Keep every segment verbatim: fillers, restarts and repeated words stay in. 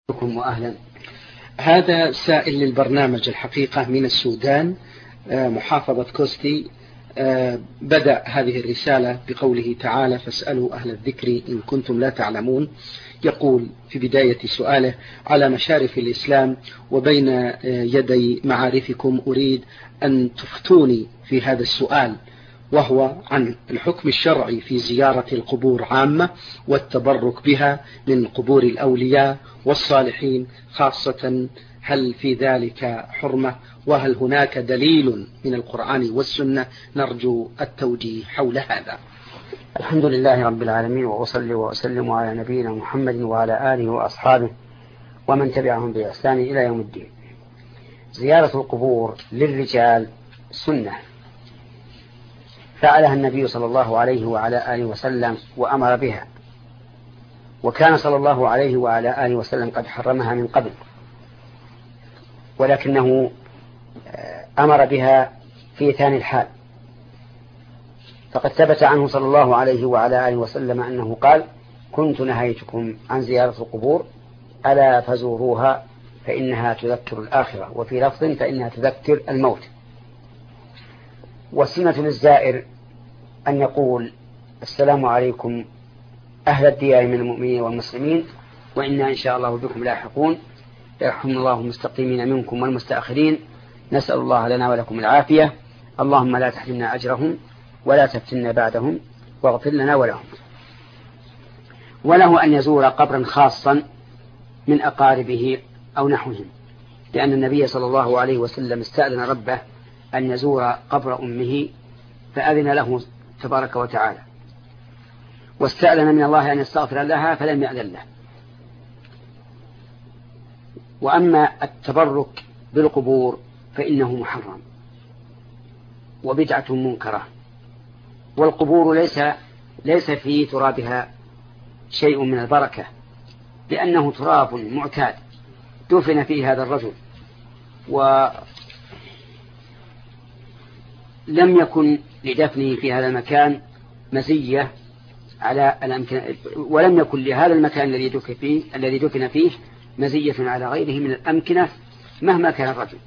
بكم وأهلا. هذا سائل للبرنامج الحقيقة من السودان، محافظة كوستي. بدأ هذه الرسالة بقوله تعالى: فاسألوا أهل الذكر إن كنتم لا تعلمون. يقول في بداية سؤاله: على مشارف الإسلام وبين يدي معارفكم أريد أن تفتوني في هذا السؤال، وهو عن الحكم الشرعي في زيارة القبور عامة والتبرك بها من قبور الأولياء والصالحين خاصة، هل في ذلك حرمة؟ وهل هناك دليل من القرآن والسنة؟ نرجو التوجيه حول هذا. الحمد لله رب العالمين، وأصلي وأسلم على نبينا محمد وعلى آله وأصحابه ومن تبعهم بإحسان إلى يوم الدين. زيارة القبور للرجال سنة فعلها النبي صلى الله عليه وعلى آله وسلم وأمر بها، وكان صلى الله عليه وعلى آله وسلم قد حرمها من قبل، ولكنه أمر بها في ثاني الحال. فقد ثبت عنه صلى الله عليه وعلى آله وسلم أنه قال: كنت نهيتكم عن زيارة القبور ألا فزوروها فإنها تذكر الآخرة، وفي لفظ فإنها تذكر الموت. والسنة للزائر أن يقول: السلام عليكم أهل الديار من المؤمنين والمسلمين، وإنا إن شاء الله بكم لاحقون، يرحم الله المستقيمين منكم والمستأخرين، نسأل الله لنا ولكم العافية، اللهم لا تحرمنا أجرهم ولا تفتنا بعدهم، واغفر لنا ولهم. وله أن يزور قبرا خاصا من أقاربه أو نحوهم، لأن النبي صلى الله عليه وسلم استأذن ربه أن يزور قبر أمه فأذن له تبارك وتعالى، واستأذن من الله أن يستغفر لها فلم يأذن له. وأما التبرك بالقبور فإنه محرم وبدعة منكرة، والقبور ليس ليس في ترابها شيء من البركة، لأنه تراب معتاد دفن فيه هذا الرجل، ولم يكن لدفنه في هذا المكان مزية على الأمكنة، ولم يكن لهذا المكان الذي دفن فيه الذي دفن فيه مزية على غيره من الأمكنة مهما كان الرجل.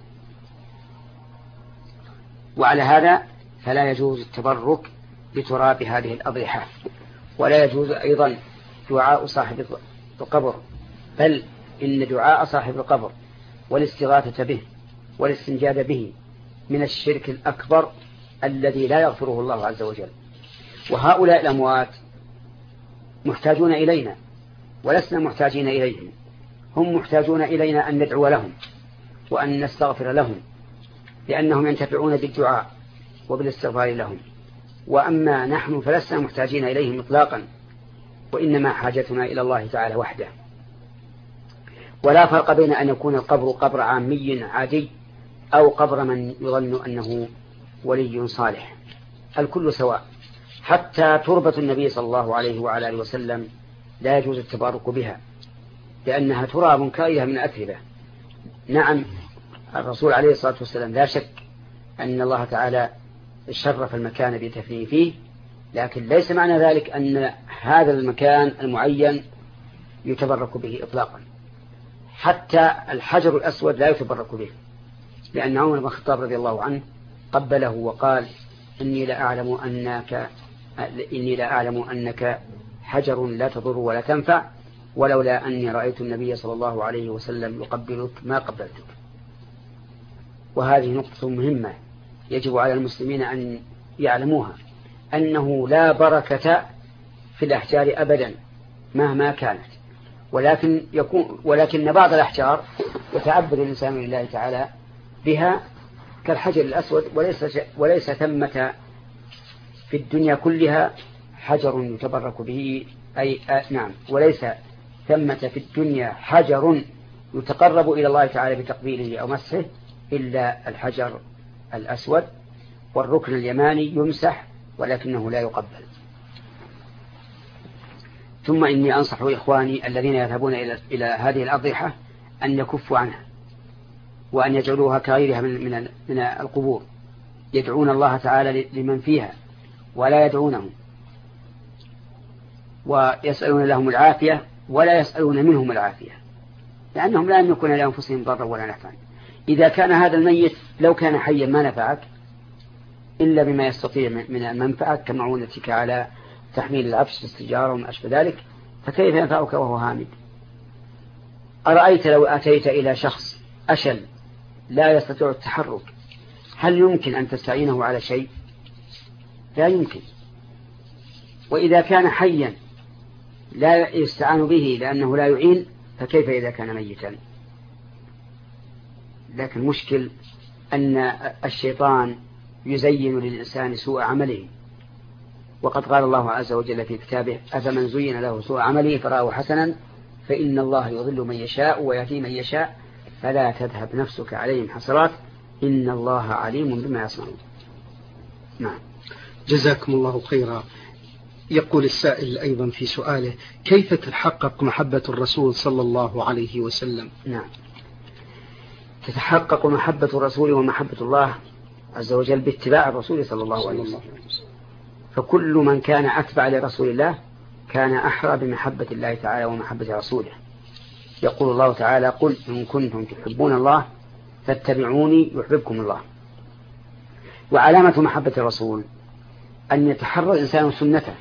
وعلى هذا فلا يجوز التبرك بتراب هذه الأضرحة، ولا يجوز أيضا دعاء صاحب القبر، بل إن دعاء صاحب القبر والاستغاثة به والاستنجاد به من الشرك الأكبر الذي لا يغفره الله عز وجل. وهؤلاء الأموات محتاجون إلينا ولسنا محتاجين إليهم، هم محتاجون إلينا أن ندعو لهم وأن نستغفر لهم، لأنهم ينتفعون بالدعاء وبالاستغفار لهم. وأما نحن فلسنا محتاجين إليهم إطلاقا، وإنما حاجتنا إلى الله تعالى وحده. ولا فرق بين أن يكون القبر قبر عامي عادي أو قبر من يظن أنه ولي صالح، الكل سواء. حتى تربة النبي صلى الله عليه وعلى آله وسلم لا يجوز التبارك بها، لأنها تراب كائية من أتربة. نعم، الرسول عليه الصلاة والسلام لا شك أن الله تعالى شرف المكان بتفنيه فيه، لكن ليس معنى ذلك أن هذا المكان المعين يتبرك به إطلاقا. حتى الحجر الأسود لا يتبرك به، لأن عمر بن الخطاب رضي الله عنه قبله وقال: إني لا أعلم أنك إني لا أعلم أنك حجر لا تضر ولا تنفع، ولولا أني رأيت النبي صلى الله عليه وسلم يقبلك ما قبلتك. وهذه نقطة مهمة يجب على المسلمين أن يعلموها، أنه لا بركة في الأحجار أبدا مهما كانت، ولكن يكون ولكن بعض الأحجار يتعبد الإنسان لله تعالى بها كالحجر الأسود، وليس وليس ثمة في الدنيا كلها حجر يتبرك به، أي نعم وليس ثمة في الدنيا حجر يتقرب إلى الله تعالى بتقبيله أو مسحه إلا الحجر الأسود، والركن اليماني يمسح ولكنه لا يقبل. ثم إني أنصح إخواني الذين يذهبون إلى إلى هذه الأضرحة أن يكفوا عنها، وأن يجعلوها كغيرها من من من القبور، يدعون الله تعالى لمن فيها ولا يدعونهم، ويسألون لهم العافية ولا يسألون منهم العافية. لأنهم لا يملكون لأنفسهم ضرا ولا نفعا. إذا كان هذا الميت لو كان حيا ما نفعك إلا بما يستطيع من المنفعة كمعونتك على تحميل العفش السجارة وما أشبه ذلك، فكيف ينفعك وهو هامد؟ أرأيت لو أتيت إلى شخص أشل لا يستطيع التحرك، هل يمكن أن تستعينه على شيء؟ لا يمكن. وإذا كان حيا لا يستعان به لأنه لا يعين، فكيف إذا كان ميتا؟ لكن مشكل أن الشيطان يزين للإنسان سوء عمله، وقد قال الله عز وجل في كتابه: أفمن زين له سوء عمله فرآه حسنا فإن الله يضل من يشاء ويهدي من يشاء فلا تذهب نفسك عليهم حسرات إن الله عليم بما يصنعون. نعم. جزاكم الله خيرا. يقول السائل أيضا في سؤاله: كيف تتحقق محبة الرسول صلى الله عليه وسلم؟ نعم، تتحقق محبة الرسول ومحبة الله عز وجل باتباع الرسول صلى الله عليه وسلم. فكل من كان أتبع لرسول الله كان أحرى بمحبة الله تعالى ومحبة رسوله. يقول الله تعالى: قل إن كنتم تحبون الله فاتبعوني يحببكم الله. وعلامة محبة الرسول أن يتحرى الإنسان سنته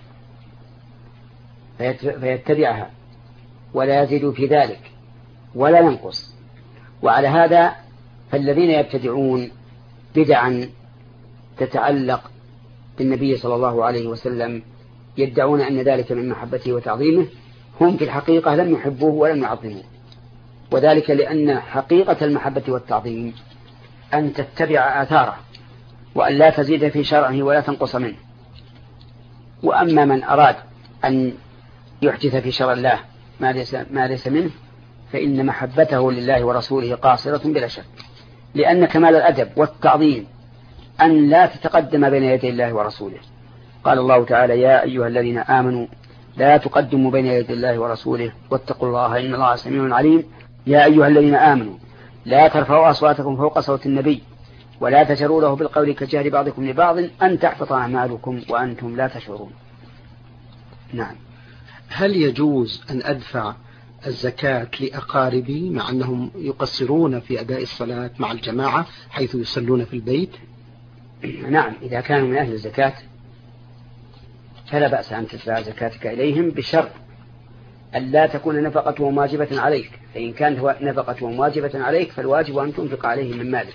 فيتبعها ولا يزيد في ذلك ولا ينقص. وعلى هذا فالذين يبتدعون بدعا تتعلق بالنبي صلى الله عليه وسلم يدعون أن ذلك من محبته وتعظيمه، هم في الحقيقة لم يحبوه ولم يعظموه. وذلك لأن حقيقة المحبة والتعظيم أن تتبع آثاره وأن لا تزيد في شرعه ولا تنقص منه. وأما من أراد أن يحدث في شرع الله ما ليس, ما ليس منه فإن محبته لله ورسوله قاصرة بلا شك، لأن كمال الأدب والتعظيم أن لا تتقدم بين يدي الله ورسوله. قال الله تعالى: يا أيها الذين آمنوا لا تقدموا بين يدي الله ورسوله واتقوا الله إن الله سميع عليم. يا أيها الذين آمنوا لا ترفعوا أصواتكم فوق صوت النبي ولا تجهروا له بالقول كجهر بعضكم لبعض أن تحبط أعمالكم وأنتم لا تشعرون. نعم. هل يجوز أن أدفع الزكاة لأقاربي مع أنهم يقصرون في أداء الصلاة مع الجماعة حيث يصلون في البيت؟ نعم، إذا كانوا من أهل الزكاة فلا بأس أن تدفع زكاتك إليهم بشرط أن لا تكون نفقتهم واجبة عليك. فإن كانت نفقتهم واجبة عليك فالواجب أن تنفق عليهم من مالك.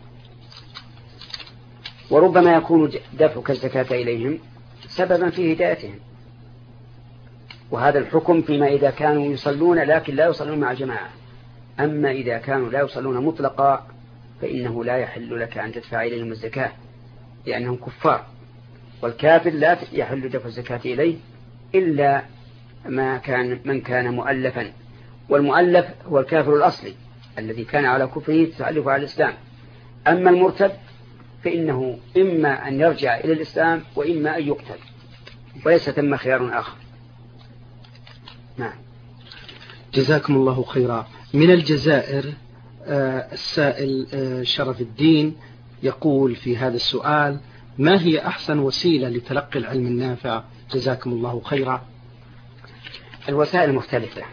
وربما يكون دفعك الزكاة إليهم سببا في هدايتهم، وهذا الحكم فيما إذا كانوا يصلون لكن لا يصلون مع الجماعة. أما إذا كانوا لا يصلون مطلقا فإنه لا يحل لك أن تدفع إليهم الزكاة لأنهم كفار، والكافر لا يحل دفع الزكاة إليه إلا ما كان من كان مؤلفا، والمؤلف هو الكافر الأصلي الذي كان على كفره تتعلف على الإسلام. أما المرتد فإنه إما أن يرجع إلى الإسلام وإما أن يقتل، وليس ثم خيار آخر. نعم. جزاكم الله خيرا. من الجزائر آه السائل آه شرف الدين يقول في هذا السؤال: ما هي أحسن وسيلة لتلقي العلم النافع؟ جزاكم الله خيرا. الوسائل مختلفة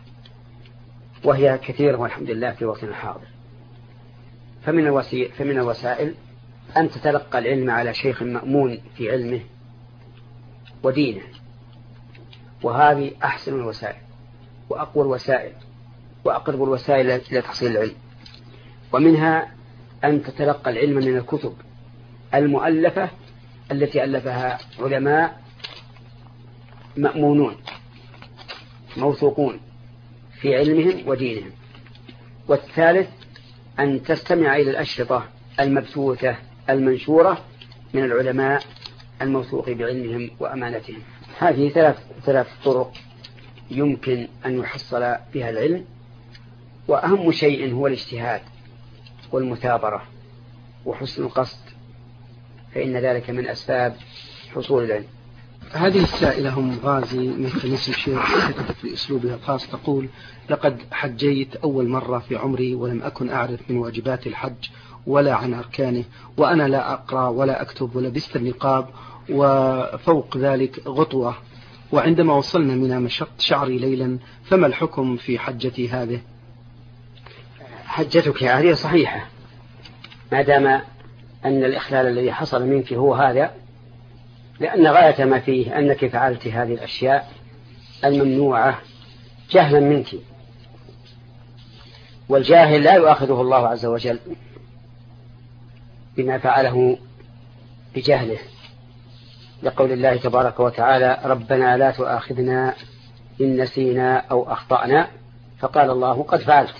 وهي كثيرة والحمد لله في وقتنا الحاضر. فمن الوسائل, فمن الوسائل أن تتلقى العلم على شيخ مأمون في علمه ودينه، وهذه أحسن الوسائل وأقوى الوسائل وأقرب الوسائل إلى تحصيل العلم. ومنها أن تتلقى العلم من الكتب المؤلفة التي ألفها علماء مأمونون موثوقون في علمهم ودينهم. والثالث أن تستمع إلى الأشرطة المبثوثة المنشورة من العلماء الموثوق بعلمهم وأمانتهم. هذه ثلاث ثلاث طرق يمكن أن يحصل بها العلم، وأهم شيء هو الاجتهاد والمثابرة وحسن القصد، فإن ذلك من أسباب حصول العلم. هذه السائلة أم غازي من خميس الشيخ كتبت في أسلوبها الخاص تقول: لقد حجيت أول مرة في عمري ولم أكن أعرف من واجبات الحج ولا عن أركانه، وأنا لا أقرأ ولا أكتب ولبست النقاب وفوق ذلك غطوة، وعندما وصلنا منى مشطت شعري ليلا، فما الحكم في حجتي هذه؟ حجتك هذه صحيحة ما دام أن الإخلال الذي حصل منك هو هذا، لأن غاية ما فيه أنك فعلت هذه الأشياء الممنوعة جهلا منك، والجاهل لا يؤاخذه الله عز وجل بما فعله بجهله، لقول الله تبارك وتعالى ربنا لا تؤاخذنا إن نسينا أو أخطأنا، فقال الله قد فعلت.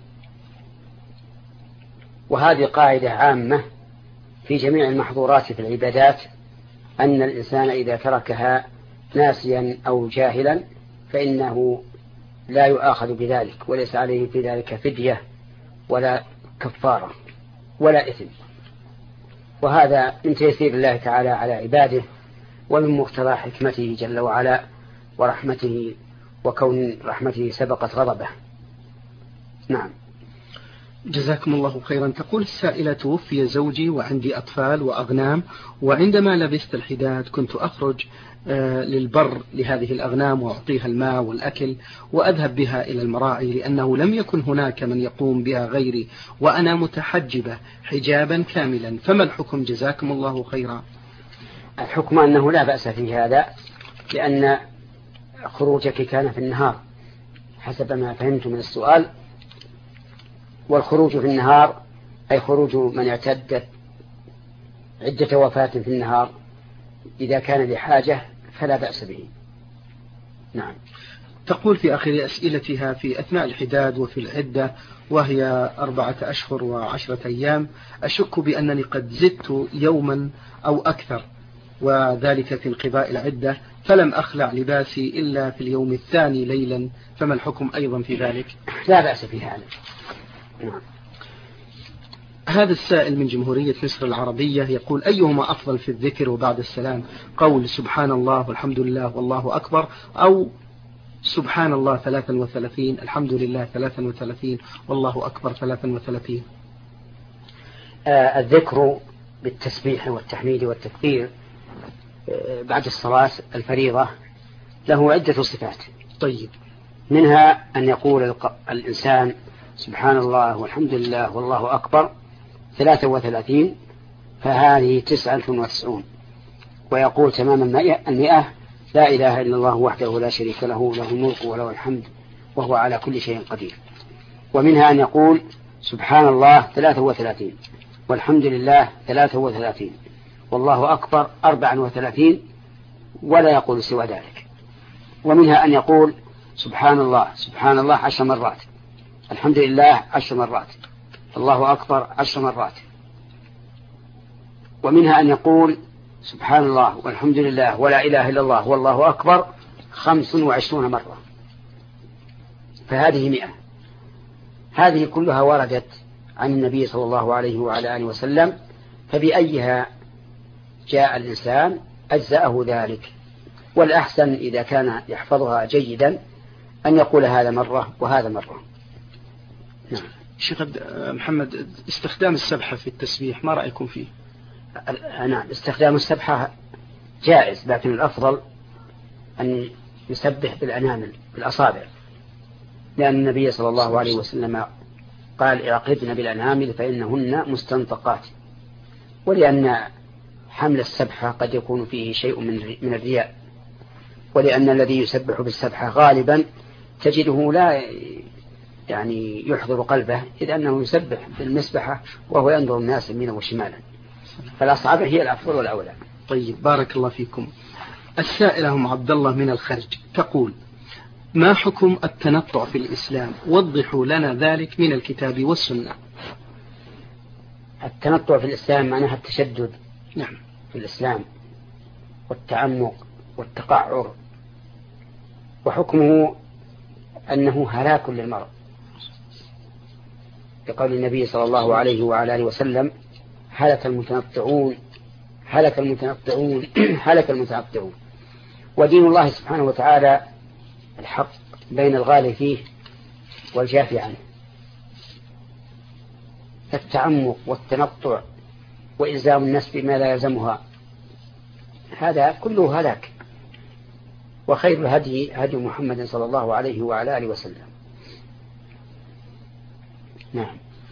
وهذه قاعدة عامة في جميع المحظورات في العبادات، أن الإنسان إذا تركها ناسيا أو جاهلا فإنه لا يؤاخذ بذلك، وليس عليه في ذلك فدية ولا كفارة ولا إثم. وهذا من تيسير الله تعالى على عباده، ومن مقتضى حكمته جل وعلا ورحمته، وكون رحمته سبقت غضبه. نعم. جزاكم الله خيرا. تقول السائلة: توفي زوجي وعندي أطفال وأغنام، وعندما لبست الحداد كنت أخرج للبر لهذه الأغنام وأعطيها الماء والأكل وأذهب بها إلى المراعي، لأنه لم يكن هناك من يقوم بها غيري وأنا متحجبة حجابا كاملا، فما الحكم جزاكم الله خيرا؟ الحكم أنه لا بأس في هذا، لأن خروجك كان في النهار حسب ما فهمت من السؤال، والخروج في النهار أي خروج من اعتدت عدة وفاة في النهار إذا كان لحاجة فلا بأس به. نعم. تقول في آخر أسئلتها: في أثناء الحداد وفي العدة وهي أربعة أشهر وعشرة أيام أشك بأنني قد زدت يوما أو أكثر، وذلك في انقضاء العدة، فلم أخلع لباسي إلا في اليوم الثاني ليلا، فما الحكم أيضا في ذلك؟ لا بأس في هذا. نعم. هذا السائل من جمهورية مصر العربية يقول: أيهما أفضل في الذكر وبعد السلام، قول سبحان الله والحمد لله والله أكبر، أو سبحان الله ثلاثا وثلاثين الحمد لله ثلاثا وثلاثين والله أكبر ثلاثا وثلاثين؟ آه الذكر بالتسبيح والتحميد والتكبير آه بعد الصلاة الفريضة له عدة صفات. طيب. منها أن يقول الإنسان سبحان الله والحمد لله والله أكبر ثلاثة وثلاثين، فهذه تسعة وتسعون، ويقول تمام المئة لا إله إلا الله وحده لا شريك له له الملك وله الحمد وهو على كل شيء قدير. ومنها أن يقول سبحان الله ثلاثة وثلاثين والحمد لله ثلاثة وثلاثين والله أكبر أربعة وثلاثين ولا يقول سوى ذلك. ومنها أن يقول سبحان الله سبحان الله عشر مرات، الحمد لله عشر مرات، الله أكبر عشر مرات. ومنها أن يقول سبحان الله والحمد لله ولا إله إلا الله والله أكبر خمس وعشرون مرة، فهذه مئة. هذه كلها وردت عن النبي صلى الله عليه وعلى آله وسلم، فبأيها جاء الإنسان أجزأه ذلك. والأحسن إذا كان يحفظها جيدا أن يقول هذا مرة وهذا مرة. نعم. شيخ محمد، استخدام السبحة في التسبيح ما رأيكم فيه؟ نعم، استخدام السبحة جائز، لكن الأفضل أن يسبح بالأنامل بالأصابع، لأن النبي صلى الله عليه وسلم قال اعقدن بالأنامل فإنهن مستنطقات، ولأن حمل السبحة قد يكون فيه شيء من الرياء، ولأن الذي يسبح بالسبحة غالبا تجده لا يعني يحضر قلبه، إذ أنه يسبح بالمسبحة وهو ينظر الناس يمينا وشمالا، فالأصابع هي الأفضل والأولى. طيب، بارك الله فيكم. السائلة أم عبد الله من الخرج تقول: ما حكم التنطع في الإسلام؟ وضحوا لنا ذلك من الكتاب والسنة. التنطع في الإسلام معناها التشدد نعم في الإسلام والتعمق والتقعر، وحكمه أنه هلاك للمرء، بقول النبي صلى الله عليه وعلى آله وسلم: هلك المتنطعون هلك المتنطعون هلك المتنطعون. ودين الله سبحانه وتعالى الحق بين الغالي فيه والجافي عنه. التعمق والتنطع وإلزام الناس بما لا يلزمها هذا كله هلاك، وخير الهدي هدي محمد صلى الله عليه وعلى آله وسلم. نعم.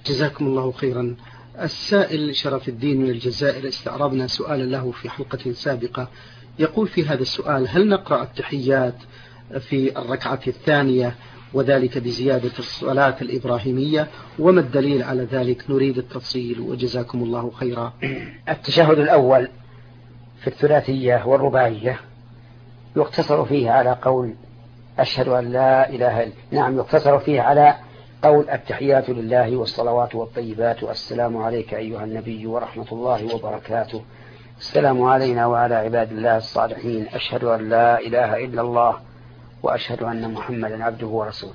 جزاكم الله خيرا. السائل شرف الدين من الجزائر استعرضنا سؤالا له في حلقة سابقة، يقول في هذا السؤال: هل نقرأ التحيات في الركعة الثانية وذلك بزيادة الصلاة الإبراهيمية، وما الدليل على ذلك؟ نريد التفصيل وجزاكم الله خيرا. التشهد الأول في الثلاثية والرباعية يقتصر فيه على قول أشهد أن لا إله إلا نعم يقتصر فيه على قول التحيات لله والصلوات والطيبات والسلام عليك أيها النبي ورحمة الله وبركاته، السلام علينا وعلى عباد الله الصالحين، أشهد أن لا إله إلا الله وأشهد أن محمدا عبده ورسوله.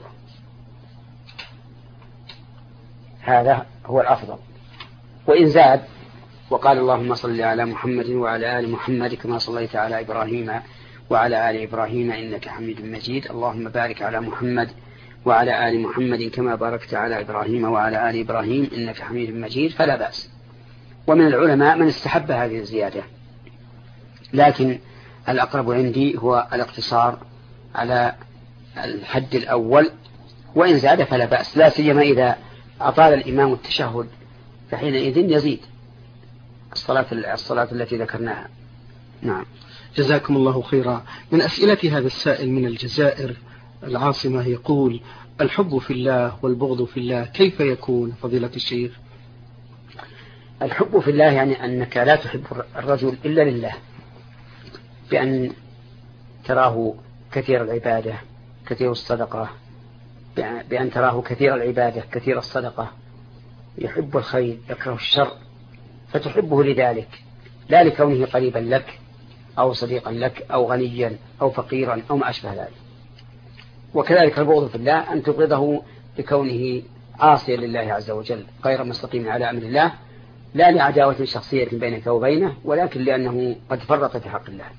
هذا هو الأفضل. وإن زاد وقال اللهم صل على محمد وعلى آل محمد كما صليت على إبراهيم وعلى آل إبراهيم إنك حميد مجيد، اللهم بارك على محمد وعلى آل محمد كما باركت على إبراهيم وعلى آل إبراهيم إنك حميد مجيد، فلا بأس. ومن العلماء من استحب هذه الزيادة، لكن الأقرب عندي هو الاقتصار على الحد الأول، وإن زاد فلا بأس، لا سيما إذا أطال الإمام التشهد فحينئذ يزيد الصلاة الصلاة التي ذكرناها. نعم. جزاكم الله خيرا. من أسئلة هذا السائل من الجزائر العاصمة يقول: الحب في الله والبغض في الله كيف يكون فضيلة الشيخ؟ الحب في الله يعني أنك لا تحب الرجل إلا لله، بأن تراه كثير العبادة كثير الصدقة، بأن تراه كثير العبادة كثير الصدقة، يحب الخير يكره الشر، فتحبه لذلك، لا لكونه قريبا لك أو صديقا لك أو غنيا أو فقيرا أو ما أشبه ذلك. وكذلك البغض في الله أن تبغضه لكونه عاصيا لله عز وجل غير مستقيم على أمر الله، لا لعداوة شخصية بينك وبينه، ولكن لأنه قد فرط في حق الله.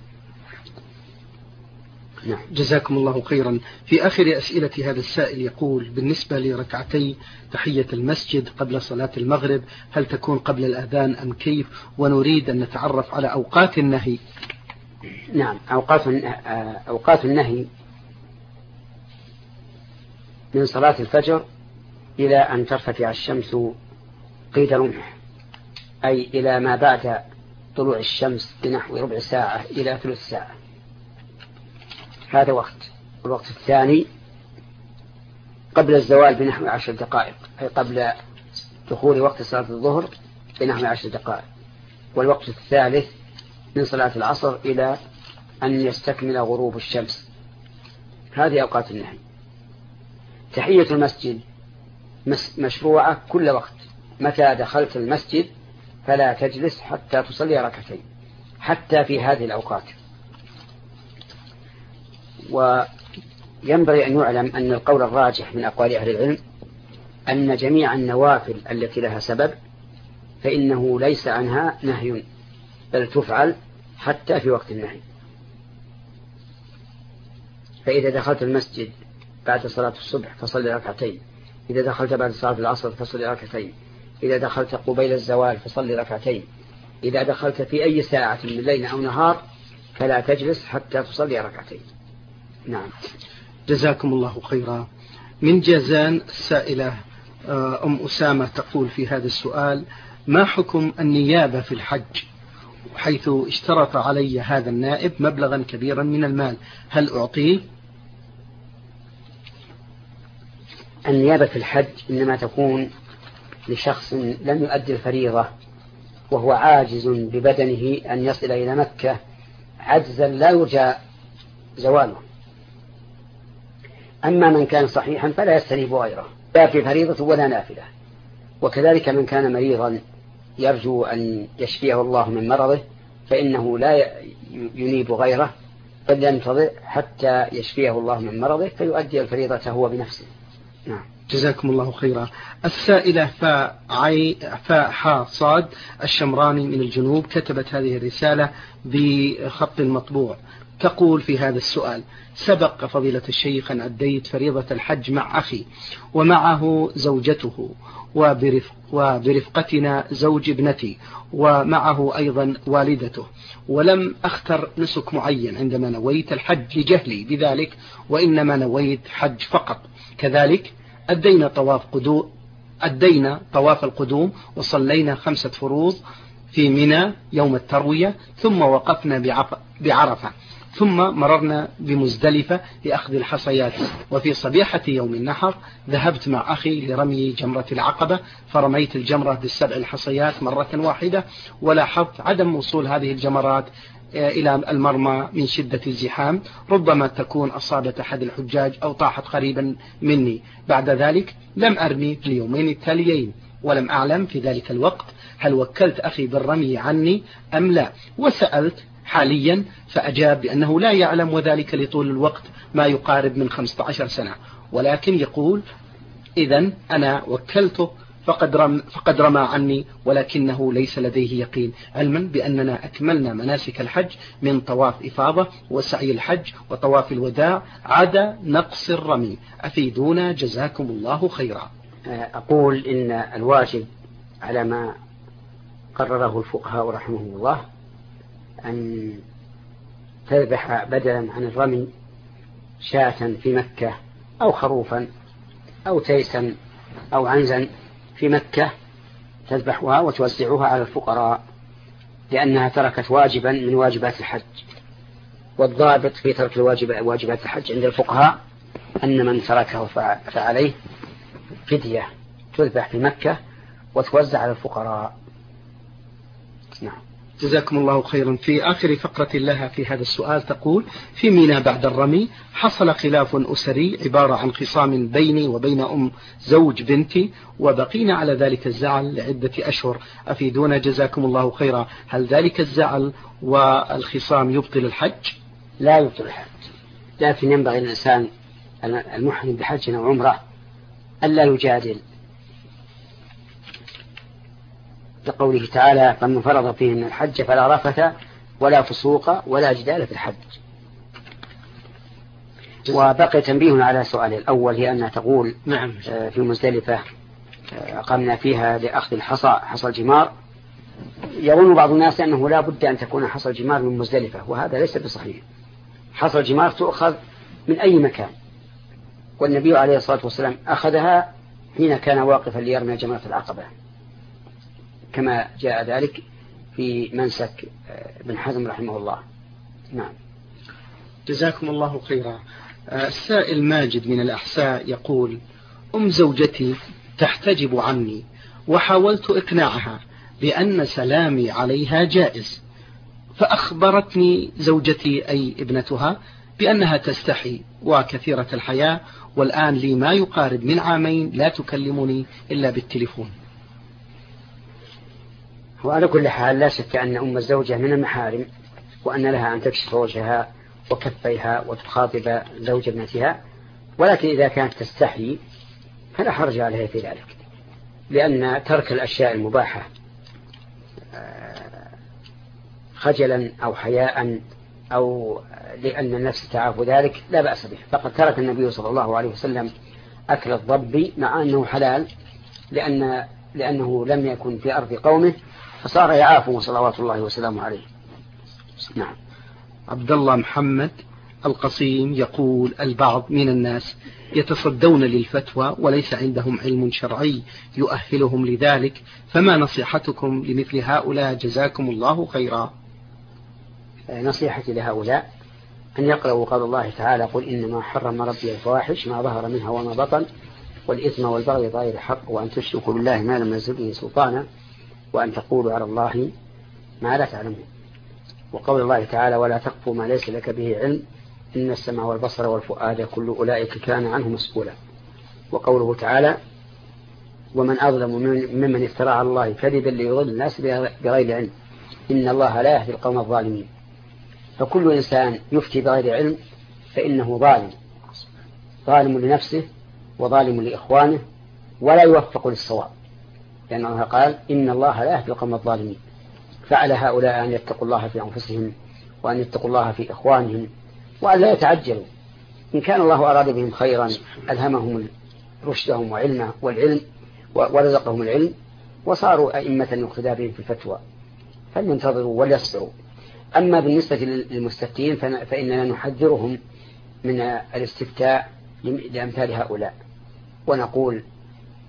نعم. جزاكم الله خيرا. في آخر أسئلة هذا السائل يقول: بالنسبة لركعتي تحية المسجد قبل صلاة المغرب هل تكون قبل الأذان أم كيف؟ ونريد أن نتعرف على أوقات النهي. نعم. أوقات أوقات النهي من صلاة الفجر إلى أن ترتفع الشمس قيد رمح، أي إلى ما بعد طلوع الشمس بنحو ربع ساعة إلى ثلث ساعة، هذا وقت. الوقت الثاني قبل الزوال بنحو عشر دقائق، أي قبل دخول وقت صلاة الظهر بنحو عشر دقائق. والوقت الثالث من صلاة العصر إلى أن يستكمل غروب الشمس. هذه أوقات النهي. تحية المسجد مشروعة كل وقت، متى دخلت المسجد فلا تجلس حتى تصلي ركعتين، حتى في هذه الأوقات. وينبغي أن يعلم أن القول الراجح من أقوال أهل العلم أن جميع النوافل التي لها سبب فإنه ليس عنها نهي، بل تفعل حتى في وقت النهي. فإذا دخلت المسجد بعد صلاة الصبح فصلي ركعتين، إذا دخلت بعد صلاة العصر فصلي ركعتين، إذا دخلت قبيل الزوال فصلي ركعتين، إذا دخلت في أي ساعة من الليل أو نهار فلا تجلس حتى تصلي ركعتين. نعم. جزاكم الله خيرا. من جازان السائلة أم أسامة تقول في هذا السؤال: ما حكم النيابة في الحج، حيث اشترط علي هذا النائب مبلغا كبيرا من المال، هل أعطيه؟ النيابة في الحج إنما تكون لشخص لم يؤدي الفريضة وهو عاجز ببدنه أن يصل إلى مكة عجزا لا يرجى زواله. أما من كان صحيحا فلا يستنيب غيره، لا في فريضة ولا نافلة. وكذلك من كان مريضا يرجو أن يشفيه الله من مرضه فإنه لا ينيب غيره، بل ينتظر حتى يشفيه الله من مرضه فيؤدي الفريضة هو بنفسه. نعم. جزاكم الله خيرا. السائلة فاء عي فاء حا صاد الشمراني من الجنوب كتبت هذه الرسالة بخط مطبوع، تقول في هذا السؤال: سبق فضيلة الشيخ أن أديت فريضة الحج مع أخي ومعه زوجته وبرفق وبرفقتنا زوج ابنتي ومعه أيضا والدته، ولم أختر نسك معين عندما نويت الحج لجهلي بذلك، وإنما نويت حج فقط. كذلك أدينا طواف قدوم أدينا طواف القدوم وصلينا خمسة فروض في منى يوم التروية، ثم وقفنا بعرفة، ثم مررنا بمزدلفة لأخذ الحصيات. وفي صبيحة يوم النحر ذهبت مع أخي لرمي جمرة العقبة، فرميت الجمرة بالسبع الحصيات مرة واحدة، ولاحظت عدم وصول هذه الجمرات إلى المرمى من شدة الزحام، ربما تكون أصابت أحد الحجاج أو طاحت قريبا مني. بعد ذلك لم أرمي في اليومين التاليين، ولم أعلم في ذلك الوقت هل وكلت أخي بالرمي عني أم لا، وسألت حاليا فأجاب بأنه لا يعلم، وذلك لطول الوقت ما يقارب من خمسة عشر سنة، ولكن يقول إذن أنا وكلته فقد, رم فقد رمى عني، ولكنه ليس لديه يقين، علما بأننا أكملنا مناسك الحج من طواف إفاضة وسعي الحج وطواف الوداع عدا نقص الرمي. أفيدونا جزاكم الله خيرا. أقول إن الواجب على ما قرره الفقهاء رحمهم الله أن تذبح بدلا عن الرمي شاة في مكة أو خروفا أو تيسا أو عنزا في مكة، تذبحها وتوزعها على الفقراء، لأنها تركت واجبا من واجبات الحج. والضابط في ترك الواجب واجبات الحج عند الفقهاء أن من تركه فعليه فدية تذبح في مكة وتوزع على الفقراء. نعم. جزاكم الله خيرا. في آخر فقرة لها في هذا السؤال تقول: في منى بعد الرمي حصل خلاف أسري عبارة عن خصام بيني وبين أم زوج بنتي، وبقينا على ذلك الزعل لعدة أشهر، أفيدونا جزاكم الله خيرا، هل ذلك الزعل والخصام يبطل الحج؟ لا يبطل الحج، لكن ينبغي الإنسان المحرم بحج أو عمره ألا يجادل، لقوله تعالى: فمن فرض فيهن الحج فلا رفث ولا فسوق ولا جدال في الحج. وبقي تنبيه على سؤال الأول، هي أنها تقول نعم في مزدلفة قمنا فيها لأخذ الحصى حصى الجمار. يظن بعض الناس أنه لا بد أن تكون حصى الجمار من مزدلفة، وهذا ليس بصحيح. حصى الجمار تؤخذ من أي مكان، والنبي عليه الصلاة والسلام أخذها حين كان واقفا ليرمي جمرة العقبة، كما جاء ذلك في منسك بن حزم رحمه الله. نعم. جزاكم الله خيرا. السائل ماجد من الأحساء يقول: أم زوجتي تحتجب عني، وحاولت إقناعها بأن سلامي عليها جائز، فأخبرتني زوجتي أي ابنتها بأنها تستحي وكثيرة الحياة، والآن لي ما يقارب من عامين لا تكلمني إلا بالتليفون. وعلى كل حال لا شك أن أم الزوجة من المحارم، وأن لها أن تكشف وجهها وكفيها وتخاطب زوج ابنتها، ولكن إذا كانت تستحي فلا حرج عليها في ذلك، لأن ترك الأشياء المباحة خجلا أو حياء أو لأن النفس تعاف ذلك لا بأس به. فقد ترك النبي صلى الله عليه وسلم أكل الضب مع أنه حلال، لأن لأنه لم يكن في أرض قومه فصار يعافه صلوات الله وسلامه عليه. نعم. عبد الله محمد القصيم يقول: البعض من الناس يتصدون للفتوى وليس عندهم علم شرعي يؤهلهم لذلك، فما نصيحتكم لمثل هؤلاء جزاكم الله خيرا؟ نصيحتي لهؤلاء أن يقرأوا قول الله تعالى: قل إنما حرم ربي الفواحش ما ظهر منها وما بطن والإثم والبغي بغير الحق وأن تشركوا بالله ما لم ينزل به سلطانا وأن تقولوا على الله ما لا تعلمون. وقول الله تعالى: ولا تقف ما ليس لك به علم إن السمع والبصر والفؤاد كل أولئك كان عنه مسؤولا. وقوله تعالى: ومن أظلم ممن افترى على الله كذبا ليضل الناس بغير علم إن الله لا يهدي القوم الظالمين. فكل إنسان يفتي بغير علم فإنه ظالم، ظالم لنفسه وظالم لإخوانه ولا يوفق للصواب، لأن الله قال: إن الله لا يهدي القوم الظالمين. فعلى هؤلاء أن يتقوا الله في أنفسهم وأن يتقوا الله في إخوانهم وأن لا يتعجلوا. إن كان الله أراد بهم خيرا ألهمهم رشدهم وعلمه والعلم ورزقهم العلم وصاروا أئمة يقتدى بهم في الفتوى، فلينتظروا وليصبروا. أما بالنسبة للمستفتين فإننا نحذرهم من الاستفتاء لأمثال هؤلاء، ونقول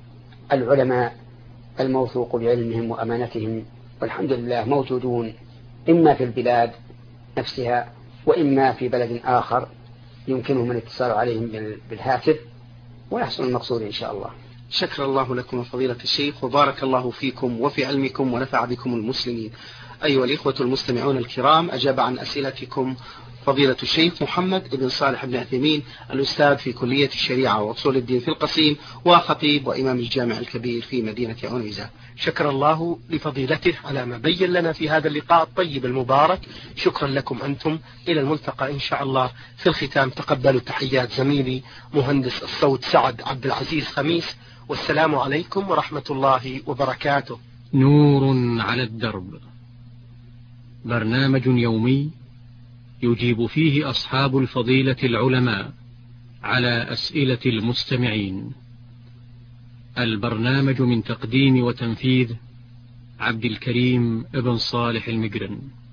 العلماء الموثوق بعلمهم وأمانتهم، والحمد لله موجودون إما في البلاد نفسها وإما في بلد آخر يمكنهم الاتصال عليهم بالهاتف ويحصل المقصود إن شاء الله. شكر الله لكم فضيلة الشيخ، وبارك الله فيكم وفي علمكم ونفع بكم المسلمين. أيها الإخوة المستمعون الكرام، أجاب عن أسئلتكم فضيلة الشيخ محمد بن صالح بن عثيمين، الأستاذ في كلية الشريعة وأصول الدين في القصيم، وخطيب وإمام الجامع الكبير في مدينة عنيزة. شكر الله لفضيلته على ما بين لنا في هذا اللقاء الطيب المبارك. شكرا لكم أنتم، إلى الملتقى إن شاء الله. في الختام تقبلوا تحيات زميلي مهندس الصوت سعد عبد العزيز خميس، والسلام عليكم ورحمة الله وبركاته. نور على الدرب، برنامج يومي يجيب فيه أصحاب الفضيلة العلماء على أسئلة المستمعين. البرنامج من تقديم وتنفيذ عبد الكريم ابن صالح المقرن.